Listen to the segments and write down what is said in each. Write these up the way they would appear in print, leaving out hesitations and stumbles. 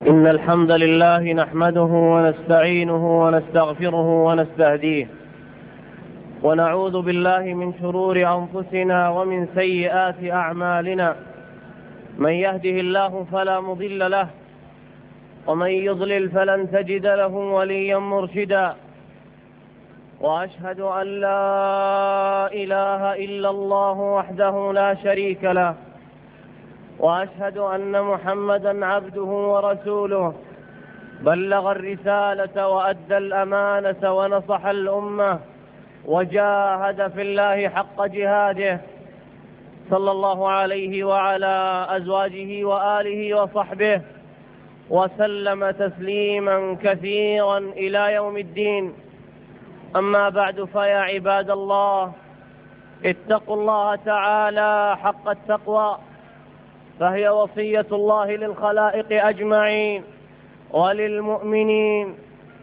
إن الحمد لله نحمده ونستعينه ونستغفره ونستهديه، ونعوذ بالله من شرور أنفسنا ومن سيئات أعمالنا. من يهده الله فلا مضل له، ومن يضلل فلن تجد له وليا مرشدا. وأشهد أن لا إله إلا الله وحده لا شريك له، وأشهد أن محمدا عبده ورسوله، بلغ الرسالة وأدى الأمانة ونصح الأمة، وجاهد في الله حق جهاده، صلى الله عليه وعلى أزواجه وآله وصحبه وسلم تسليما كثيرا إلى يوم الدين. أما بعد، فيا عباد الله، اتقوا الله تعالى حق التقوى، فهي وصية الله للخلائق أجمعين وللمؤمنين.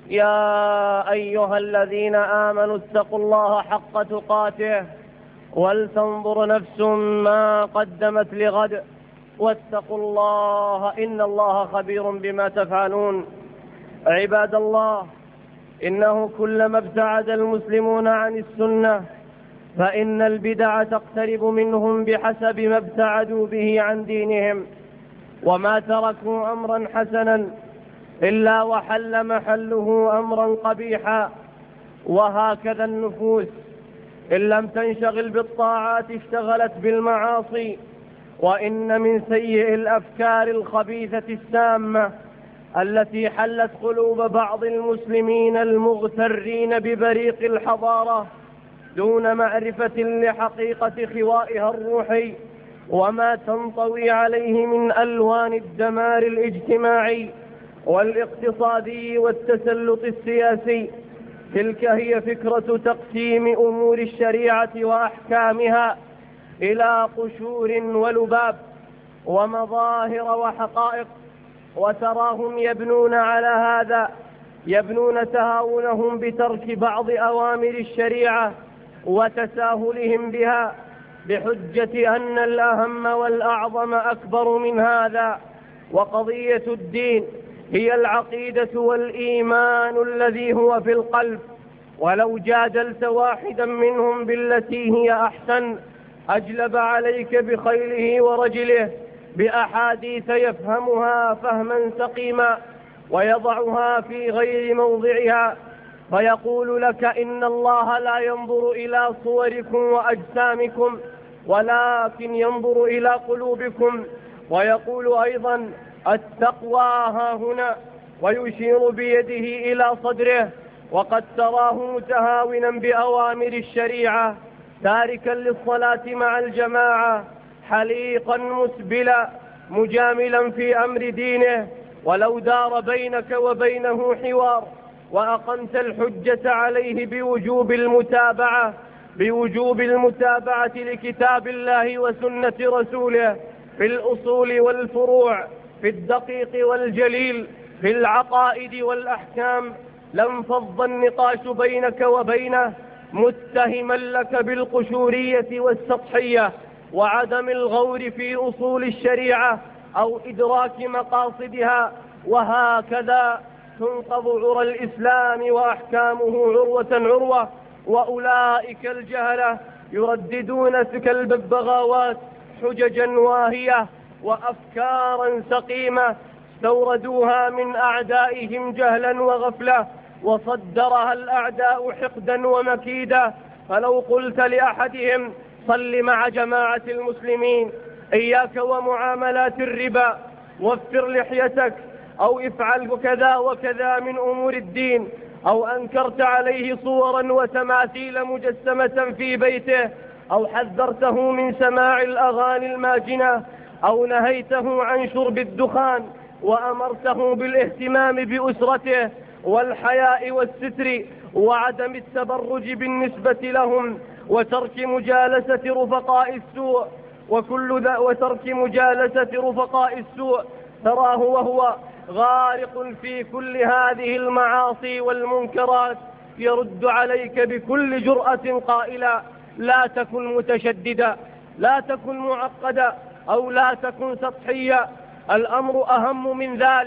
يا أيها الذين آمنوا اتقوا الله حق تقاته، ولتنظر نفس ما قدمت لغد، واتقوا الله إن الله خبير بما تفعلون. عباد الله، إنه كلما ابتعد المسلمون عن السنة فإن البدع تقترب منهم بحسب ما ابتعدوا به عن دينهم، وما تركوا أمرا حسنا إلا وحل محله أمرا قبيحا. وهكذا النفوس إن لم تنشغل بالطاعات اشتغلت بالمعاصي. وإن من سيء الأفكار الخبيثة السامة التي حلت قلوب بعض المسلمين المغترين ببريق الحضارة دون معرفة لحقيقة خوائها الروحي وما تنطوي عليه من ألوان الدمار الاجتماعي والاقتصادي والتسلط السياسي. تلك هي فكرة تقسيم أمور الشريعة وأحكامها إلى قشور ولباب ومظاهر وحقائق، وتراهم يبنون على هذا، يبنون تهاونهم بترك بعض أوامر الشريعة وتساهلهم بها بحجة أن الأهم والأعظم أكبر من هذا. وقضية الدين هي العقيدة والإيمان الذي هو في القلب، ولو جادلت واحدا منهم بالتي هي أحسن أجلب عليك بخيله ورجله بأحاديث يفهمها فهما سقيما ويضعها في غير موضعها، فيقول لك إن الله لا ينظر إلى صوركم وأجسامكم ولكن ينظر إلى قلوبكم. ويقول أيضا التقوى ها هنا، ويشير بيده إلى صدره، وقد تراه متهاونا بأوامر الشريعة، تاركا للصلاة مع الجماعة، حليقا مسبلا مجاملا في أمر دينه. ولو دار بينك وبينه حوار وأقمت الحجة عليه بوجوب المتابعة لكتاب الله وسنة رسوله في الأصول والفروع، في الدقيق والجليل، في العقائد والأحكام، لانفض النقاش بينك وبينه متهما لك بالقشورية والسطحية وعدم الغور في أصول الشريعة أو إدراك مقاصدها. وهكذا تنقض عرى الإسلام وأحكامه عروة عروة. وأولئك الجهلة يرددون كالببغاوات حججا واهية وأفكارا سقيمة استوردوها من أعدائهم جهلا وغفلة، وصدرها الأعداء حقدا ومكيدا. فلو قلت لأحدهم صل مع جماعة المسلمين، إياك ومعاملات الربا، وفر لحيتك، أو افعل كذا وكذا من أمور الدين، أو أنكرت عليه صورا وتماثيل مجسمة في بيته، أو حذرته من سماع الأغاني الماجنة، أو نهيته عن شرب الدخان، وأمرته بالاهتمام بأسرته والحياء والستر وعدم التبرج بالنسبة لهم، وترك مجالسة رفقاء السوء تراه وهو غارق في كل هذه المعاصي والمنكرات، يرد عليك بكل جرأة قائلا: لا تكن متشددا، لا تكن معقدا، أو لا تكن سطحيا. الأمر أهم من ذلك،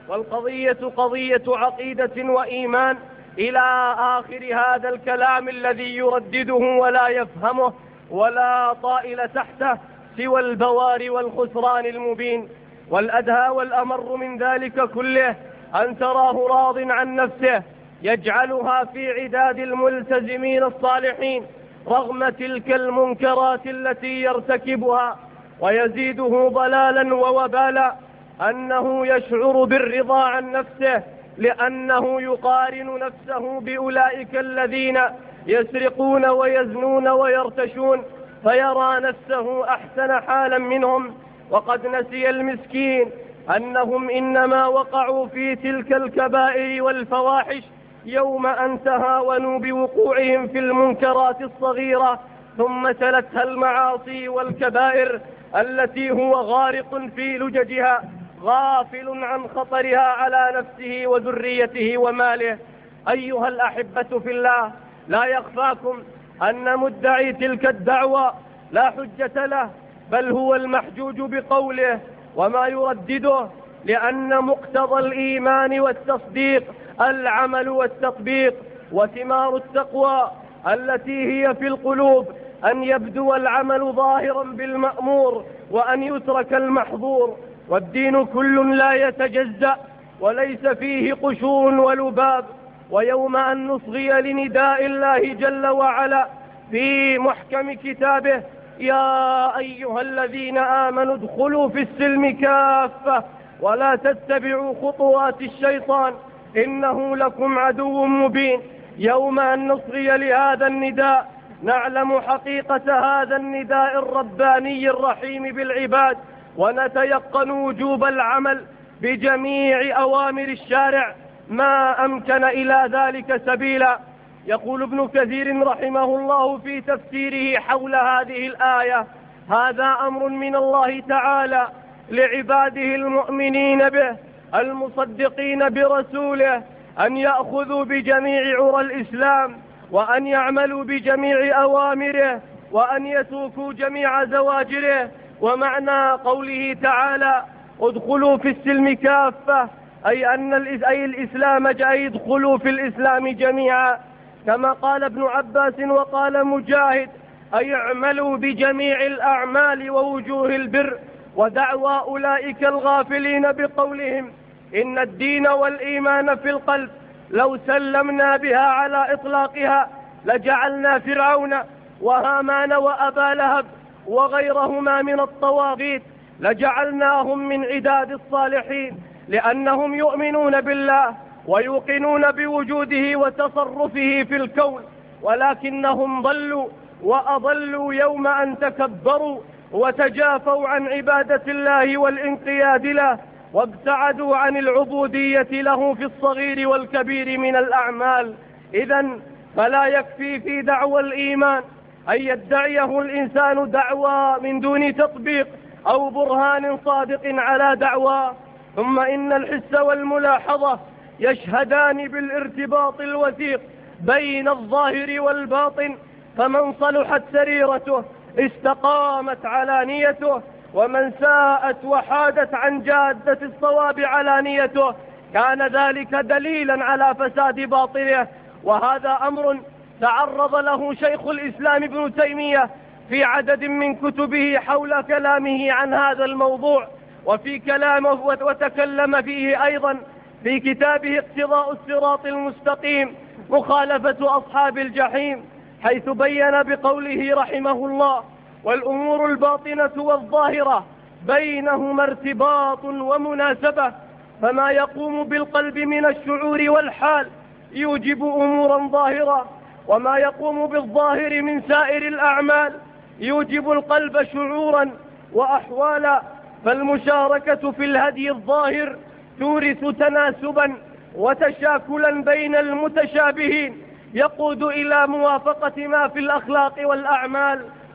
والقضية قضية عقيدة وإيمان إلى آخر هذا الكلام الذي يردده ولا يفهمه ولا طائل تحته سوى البوار والخسران المبين. والأدهى والأمر من ذلك كله أن تراه راض عن نفسه يجعلها في عداد الملتزمين الصالحين رغم تلك المنكرات التي يرتكبها، ويزيده ضلالا ووبالا أنه يشعر بالرضا عن نفسه لأنه يقارن نفسه بأولئك الذين يسرقون ويزنون ويرتشون فيرى نفسه أحسن حالا منهم، وقد نسي المسكين أنهم إنما وقعوا في تلك الكبائر والفواحش يوم أن تهاونوا بوقوعهم في المنكرات الصغيرة ثم تلتها المعاصي والكبائر التي هو غارق في لججها غافل عن خطرها على نفسه وذريته وماله. أيها الأحبة في الله، لا يخفاكم أن مدعي تلك الدعوة لا حجة له، بل هو المحجوج بقوله وما يردده، لأن مقتضى الإيمان والتصديق العمل والتطبيق، وثمار التقوى التي هي في القلوب أن يبدو العمل ظاهرا بالمأمور وأن يترك المحظور. والدين كل لا يتجزأ وليس فيه قشور ولباب. ويوم أن نصغي لنداء الله جل وعلا في محكم كتابه يا أيها الذين آمنوا ادخلوا في السلم كافة ولا تتبعوا خطوات الشيطان إنه لكم عدو مبين، يوم أن نصغي لهذا النداء نعلم حقيقة هذا النداء الرباني الرحيم بالعباد، ونتيقن وجوب العمل بجميع أوامر الشارع ما أمكن إلى ذلك سبيلا. يقول ابن كثير رحمه الله في تفسيره حول هذه الآية: هذا أمر من الله تعالى لعباده المؤمنين به المصدقين برسوله أن يأخذوا بجميع عرى الإسلام، وأن يعملوا بجميع أوامره، وأن يتركوا جميع زواجره. ومعنى قوله تعالى ادخلوا في السلم كافة أي أن الإسلام أي ادخلوا في الإسلام جميعا، كما قال ابن عباس وقال مجاهد أي اعملوا بجميع الأعمال ووجوه البر. ودعوى أولئك الغافلين بقولهم إن الدين والإيمان في القلب لو سلمنا بها على إطلاقها لجعلنا فرعون وهامان وأبا لهب وغيرهما من الطواغيت لجعلناهم من عداد الصالحين، لأنهم يؤمنون بالله ويوقنون بوجوده وتصرفه في الكون، ولكنهم ضلوا وأضلوا يوم أن تكبروا وتجافوا عن عبادة الله والانقياد له، وابتعدوا عن العبودية له في الصغير والكبير من الأعمال. إذن فلا يكفي في دعوى الإيمان أن يدعيه الإنسان دعوى من دون تطبيق أو برهان صادق على دعوى، ثم إن الحس والملاحظة يشهدان بالارتباط الوثيق بين الظاهر والباطن، فمن صلحت سريرته استقامت علانيته، ومن ساءت وحادت عن جادة الصواب علانيته كان ذلك دليلا على فساد باطنه. وهذا أمر تعرض له شيخ الإسلام ابن تيمية في عدد من كتبه حول كلامه عن هذا الموضوع، وفي كلامه وتكلم فيه أيضا في كتابه اقتضاء الصراط المستقيم مخالفة أصحاب الجحيم، حيث بين بقوله رحمه الله: والأمور الباطنة والظاهرة بينهما ارتباط ومناسبة، فما يقوم بالقلب من الشعور والحال يوجب أمورا ظاهرة، وما يقوم بالظاهر من سائر الأعمال يوجب القلب شعورا وأحوالا. فالمشاركة في الهدي الظاهر تورث تناسبا وتشاكلا بين المتشابهين يقود إلى موافقة ما في الأخلاق والأعمال،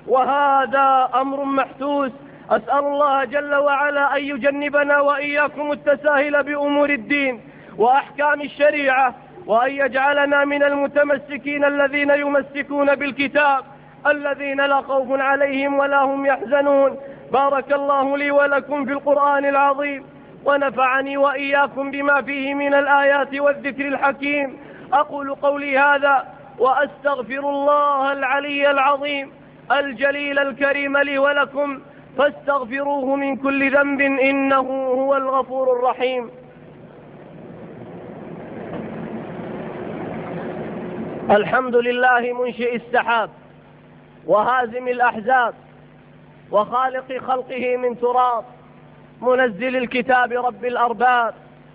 وهذا أمر محسوس. أسأل الله جل وعلا أن يجنبنا وإياكم التساهل بأمور الدين وأحكام الشريعة، وأن يجعلنا من المتمسكين الذين يمسكون بالكتاب الذين لا خوف عليهم ولا هم يحزنون. بارك الله لي ولكم في القرآن العظيم، ونفعني وإياكم بما فيه من الآيات والذكر الحكيم. أقول قولي هذا وأستغفر الله العلي العظيم الجليل الكريم لي ولكم، فاستغفروه من كل ذنب إنه هو الغفور الرحيم. الحمد لله منشئ السحاب وهازم الأحزاب وخالق خلقه من تراب، منزل الكتاب رب الأرباب،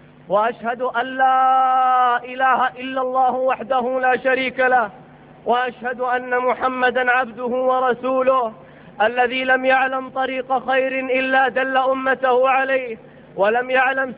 وأشهد أن لا إله إلا الله وحده لا شريك له، وأشهد أن محمدا عبده ورسوله الذي لم يعلم طريق خير إلا دل أمته عليه، ولم يعلم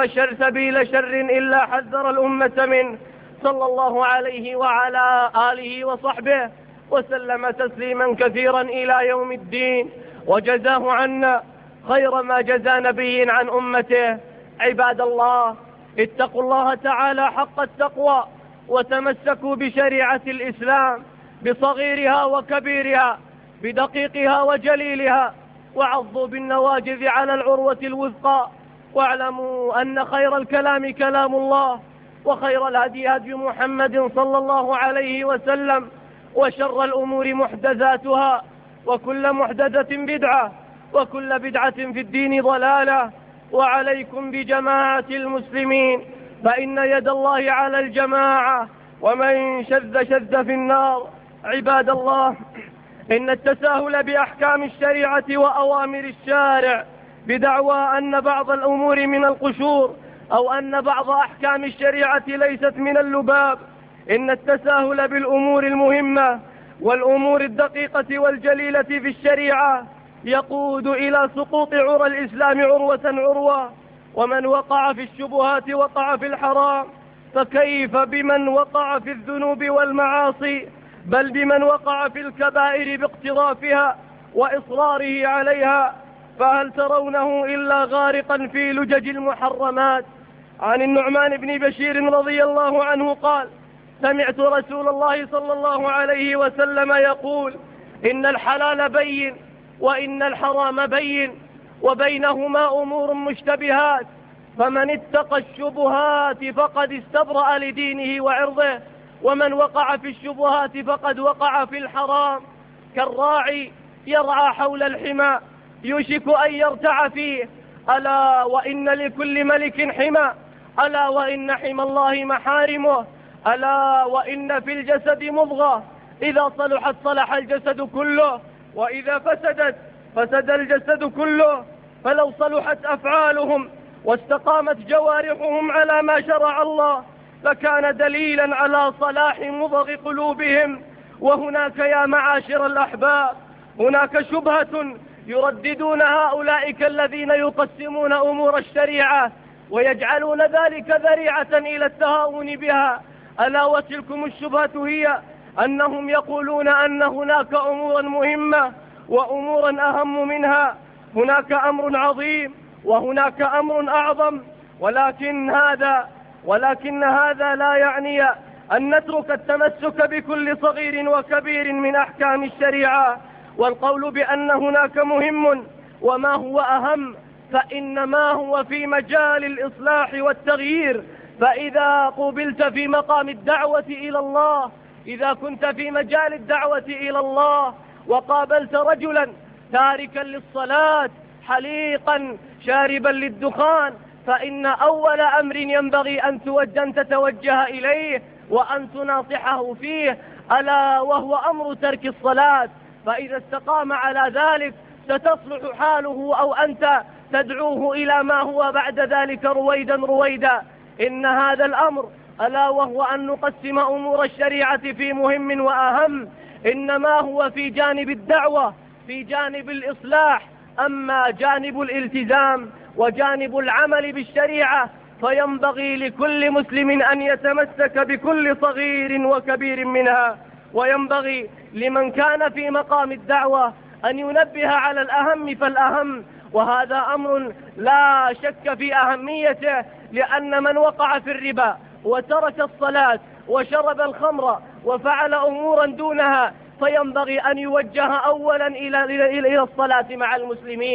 سبيل شر إلا حذر الأمة منه، صلى الله عليه وعلى آله وصحبه وسلم تسليما كثيرا إلى يوم الدين، وجزاه عنا خير ما جزى نبي عن أمته. عباد الله، اتقوا الله تعالى حق التقوى، وتمسكوا بشريعة الإسلام بصغيرها وكبيرها، بدقيقها وجليلها، وعضوا بالنواجذ على العروة الوثقى، واعلموا أن خير الكلام كلام الله، وخير الهدي هدي محمد صلى الله عليه وسلم، وشر الأمور محدثاتها، وكل محدثة بدعة، وكل بدعة في الدين ضلالة. وعليكم بجماعة المسلمين، فإن يد الله على الجماعة، ومن شذ شذ في النار. عباد الله، إن التساهل بأحكام الشريعة وأوامر الشارع بدعوى أن بعض الأمور من القشور، أو أن بعض أحكام الشريعة ليست من اللباب، إن التساهل بالأمور المهمة والأمور الدقيقة والجليلة في الشريعة يقود إلى سقوط عرى الإسلام عروة عروة، ومن وقع في الشبهات وقع في الحرام، فكيف بمن وقع في الذنوب والمعاصي، بل بمن وقع في الكبائر باقترافها وإصراره عليها، فهل ترونه إلا غارقا في لجج المحرمات؟ عن النعمان بن بشير رضي الله عنه قال: سمعت رسول الله صلى الله عليه وسلم يقول: إن الحلال بين وإن الحرام بين وبينهما أمور مشتبهات، فمن اتقى الشبهات فقد استبرأ لدينه وعرضه، ومن وقع في الشبهات فقد وقع في الحرام. كالراعي يرعى حول الحمى يوشك أن يرتع فيه، ألا وإن لكل ملك حمى، ألا وإن حمى الله محارمه، ألا وإن في الجسد مضغة إذا صلحت صلح الجسد كله، وإذا فسدت فسد الجسد كله. فلو صلحت أفعالهم واستقامت جوارحهم على ما شرع الله لكان دليلا على صلاح مضغ قلوبهم. وهناك يا معاشر الأحباب هناك شبهة يرددونها أولئك الذين يقسمون أمور الشريعة ويجعلون ذلك ذريعة إلى التهاون بها. ألا وتلكم الشبهة هي أنهم يقولون أن هناك أمورا مهمة وأمورا أهم منها، هناك أمر عظيم وهناك أمر أعظم، ولكن هذا لا يعني أن نترك التمسك بكل صغير وكبير من أحكام الشريعة والقول بأن هناك مهم وما هو أهم، فإنما هو في مجال الإصلاح والتغيير. فإذا قبلت في مقام الدعوة إلى الله، إذا كنت في مجال الدعوة إلى الله وقابلت رجلا تاركا للصلاة حليقا شاربا للدخان، فإن أول أمر ينبغي أن تتوجه إليه وأن تناصحه فيه ألا وهو أمر ترك الصلاة. فإذا استقام على ذلك ستصلح حاله، أو أنت تدعوه إلى ما هو بعد ذلك رويدا. إن هذا الأمر ألا وهو أن نقسم أمور الشريعة في مهم وأهم إنما هو في جانب الدعوة، في جانب الإصلاح. أما جانب الالتزام وجانب العمل بالشريعة فينبغي لكل مسلم أن يتمسك بكل صغير وكبير منها، وينبغي لمن كان في مقام الدعوة أن ينبه على الأهم فالأهم، وهذا أمر لا شك في أهميته، لأن من وقع في الربا وترك الصلاة وشرب الخمر وفعل أمورا دونها فينبغي أن يوجه أولا إلى الصلاة مع المسلمين،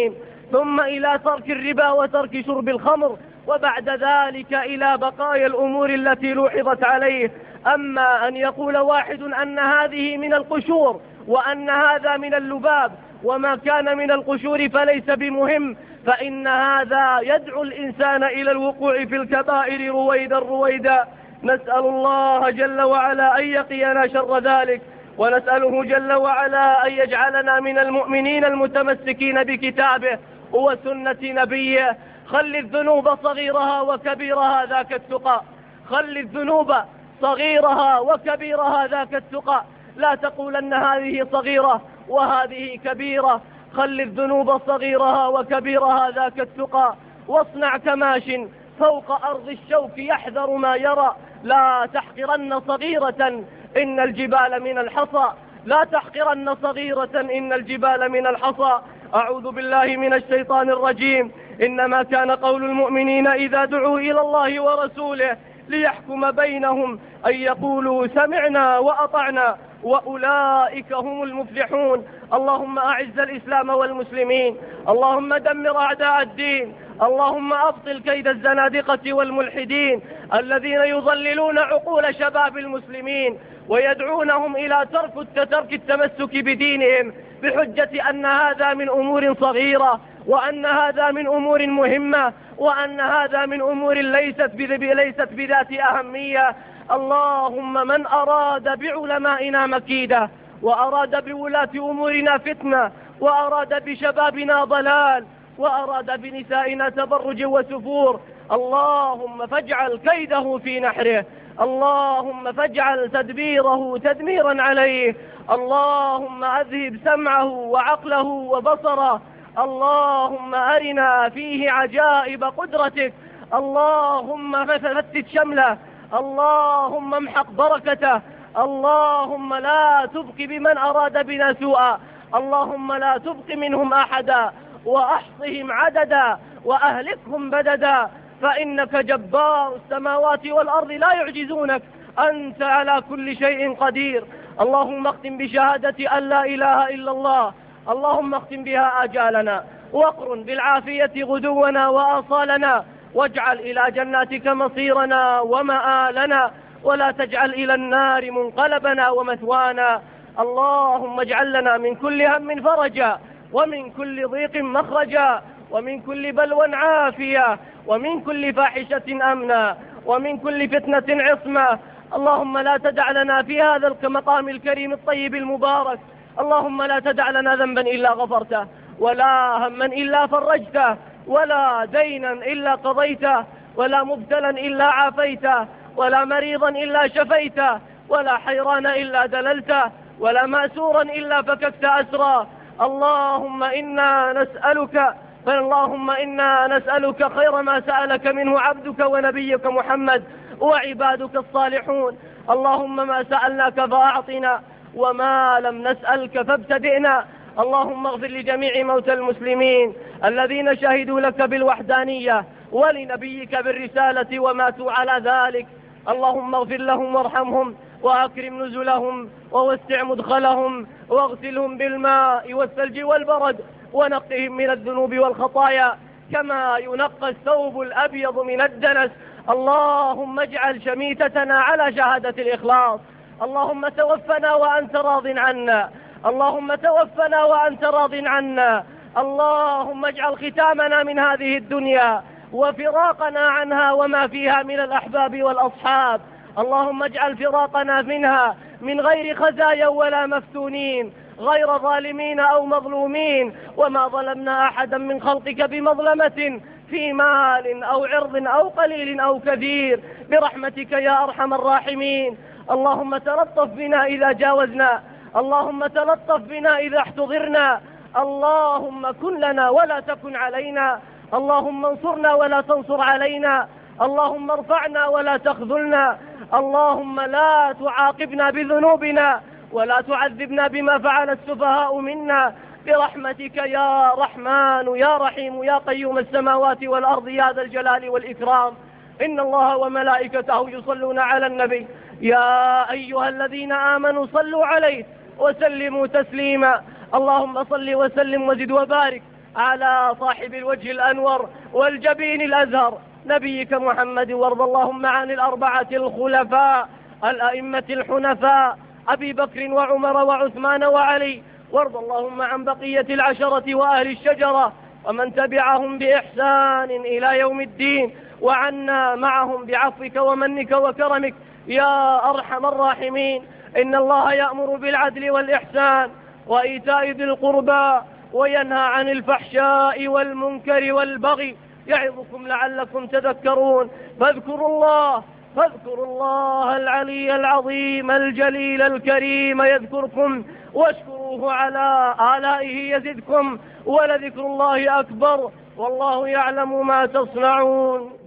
ثم إلى ترك الربا وترك شرب الخمر، وبعد ذلك إلى بقايا الأمور التي لوحظت عليه. أما أن يقول واحد أن هذه من القشور وأن هذا من اللباب، وما كان من القشور فليس بمهم، فإن هذا يدعو الإنسان إلى الوقوع في الكبائر رويدا رويدا. نسأل الله جل وعلا أن يقينا شر ذلك، ونسأله جل وعلا أن يجعلنا من المؤمنين المتمسكين بكتابه وسنة نبيه. خل الذنوب صغيرها وكبيرها ذاك التقى، خل الذنوب صغيرها وكبيرها ذاك التقى، لا تقولن هذه صغيرة وهذه كبيرة، خل الذنوب صغيرها وكبيرها ذاك التقى. واصنع كماش فوق أرض الشوك يحذر ما يرى، لا تحقرن صغيرة إن الجبال من الحصى، لا تحقرن صغيرة إن الجبال من الحصى. أعوذ بالله من الشيطان الرجيم. إنما كان قول المؤمنين إذا دعوا إلى الله ورسوله ليحكم بينهم أن يقولوا سمعنا وأطعنا وأولئك هم المفلحون. اللهم أعز الإسلام والمسلمين، اللهم دمر أعداء الدين، اللهم أبطل كيد الزنادقة والملحدين الذين يضللون عقول شباب المسلمين ويدعونهم إلى ترك التمسك بدينهم بحجة أن هذا من أمور صغيرة، وأن هذا من أمور مهمة، وأن هذا من أمور ليست بذات أهمية. اللهم من أراد بعلمائنا مكيدة، وأراد بولاة أمورنا فتنة، وأراد بشبابنا ضلال، وأراد بنسائنا تبرج وسفور، اللهم فاجعل كيده في نحره، اللهم فاجعل تدبيره تدميرا عليه، اللهم أذهب سمعه وعقله وبصره، اللهم أرنا فيه عجائب قدرتك، اللهم فتت شمله، اللهم امحق بركته، اللهم لا تبق بمن أراد بنا سوءا، اللهم لا تبق منهم أحدا، وأحصهم عددا، وأهلكهم بددا، فإنك جبار السماوات والأرض لا يعجزونك، أنت على كل شيء قدير. اللهم اختم بشهادة أن لا إله إلا الله، اللهم اختم بها آجالنا، واقرن بالعافية غدونا وآصالنا، واجعل إلى جناتك مصيرنا ومآلنا، ولا تجعل إلى النار منقلبنا ومثوانا. اللهم اجعل لنا من كل هم فرجا، ومن كل ضيق مخرجا، ومن كل بلوى عافية، ومن كل فاحشة أمنا، ومن كل فتنة عصمة. اللهم لا تدع لنا في هذا المقام الكريم الطيب المبارك، اللهم لا تدع لنا ذنبا إلا غفرته، ولا هما إلا فرجته، ولا دينا إلا قضيته، ولا مبتلا إلا عافيته، ولا مريضا إلا شفيته، ولا حيران إلا دللته، ولا مأسورا إلا فككت أسرا. اللهم إنا نسألك خير ما سألك منه عبدك ونبيك محمد وعبادك الصالحون. اللهم ما سألناك فأعطنا، وما لم نسألك فابتدئنا. اللهم اغفر لجميع موتى المسلمين الذين شهدوا لك بالوحدانية ولنبيك بالرسالة وماتوا على ذلك. اللهم اغفر لهم وارحمهم وأكرم نزلهم ووسع مدخلهم واغسلهم بالماء والثلج والبرد ونقهم من الذنوب والخطايا كما ينقى الثوب الأبيض من الدنس. اللهم اجعل شميتتنا على شهادة الإخلاص. اللهم توفنا وأنت راض عنا، اللهم توفنا وأنت راض عنا. اللهم اجعل ختامنا من هذه الدنيا وفراقنا عنها وما فيها من الأحباب والأصحاب. اللهم اجعل فراقنا منها من غير خزايا ولا مفتونين، غير ظالمين أو مظلومين، وما ظلمنا أحدا من خلقك بمظلمة في مال أو عرض أو قليل أو كثير، برحمتك يا أرحم الراحمين. اللهم تلطف بنا إذا جاوزنا، اللهم تلطف بنا إذا احتضرنا، اللهم كن لنا ولا تكن علينا، اللهم انصرنا ولا تنصر علينا، اللهم ارفعنا ولا تخذلنا، اللهم لا تعاقبنا بذنوبنا ولا تعذبنا بما فعل السفهاء منا، برحمتك يا رحمن يا رحيم يا قيوم السماوات والأرض يا ذا الجلال والإكرام. إن الله وملائكته يصلون على النبي، يا أيها الذين آمنوا صلوا عليه وسلموا تسليما. اللهم صل وسلم وزد وبارك على صاحب الوجه الأنور والجبين الأزهر نبيك محمد، وارض اللهم عن الأربعة الخلفاء الأئمة الحنفاء أبي بكر وعمر وعثمان وعلي، وارض اللهم عن بقية العشرة وأهل الشجرة ومن تبعهم بإحسان إلى يوم الدين، وعنا معهم بعفوك ومنك وكرمك يا أرحم الراحمين. إن الله يأمر بالعدل والإحسان وإيتاء ذي القربى وينهى عن الفحشاء والمنكر والبغي، يعظكم لعلكم تذكرون. فاذكروا الله العلي العظيم الجليل الكريم يذكركم، واشكروه على آلائه يزدكم، ولذكر الله أكبر، والله يعلم ما تصنعون.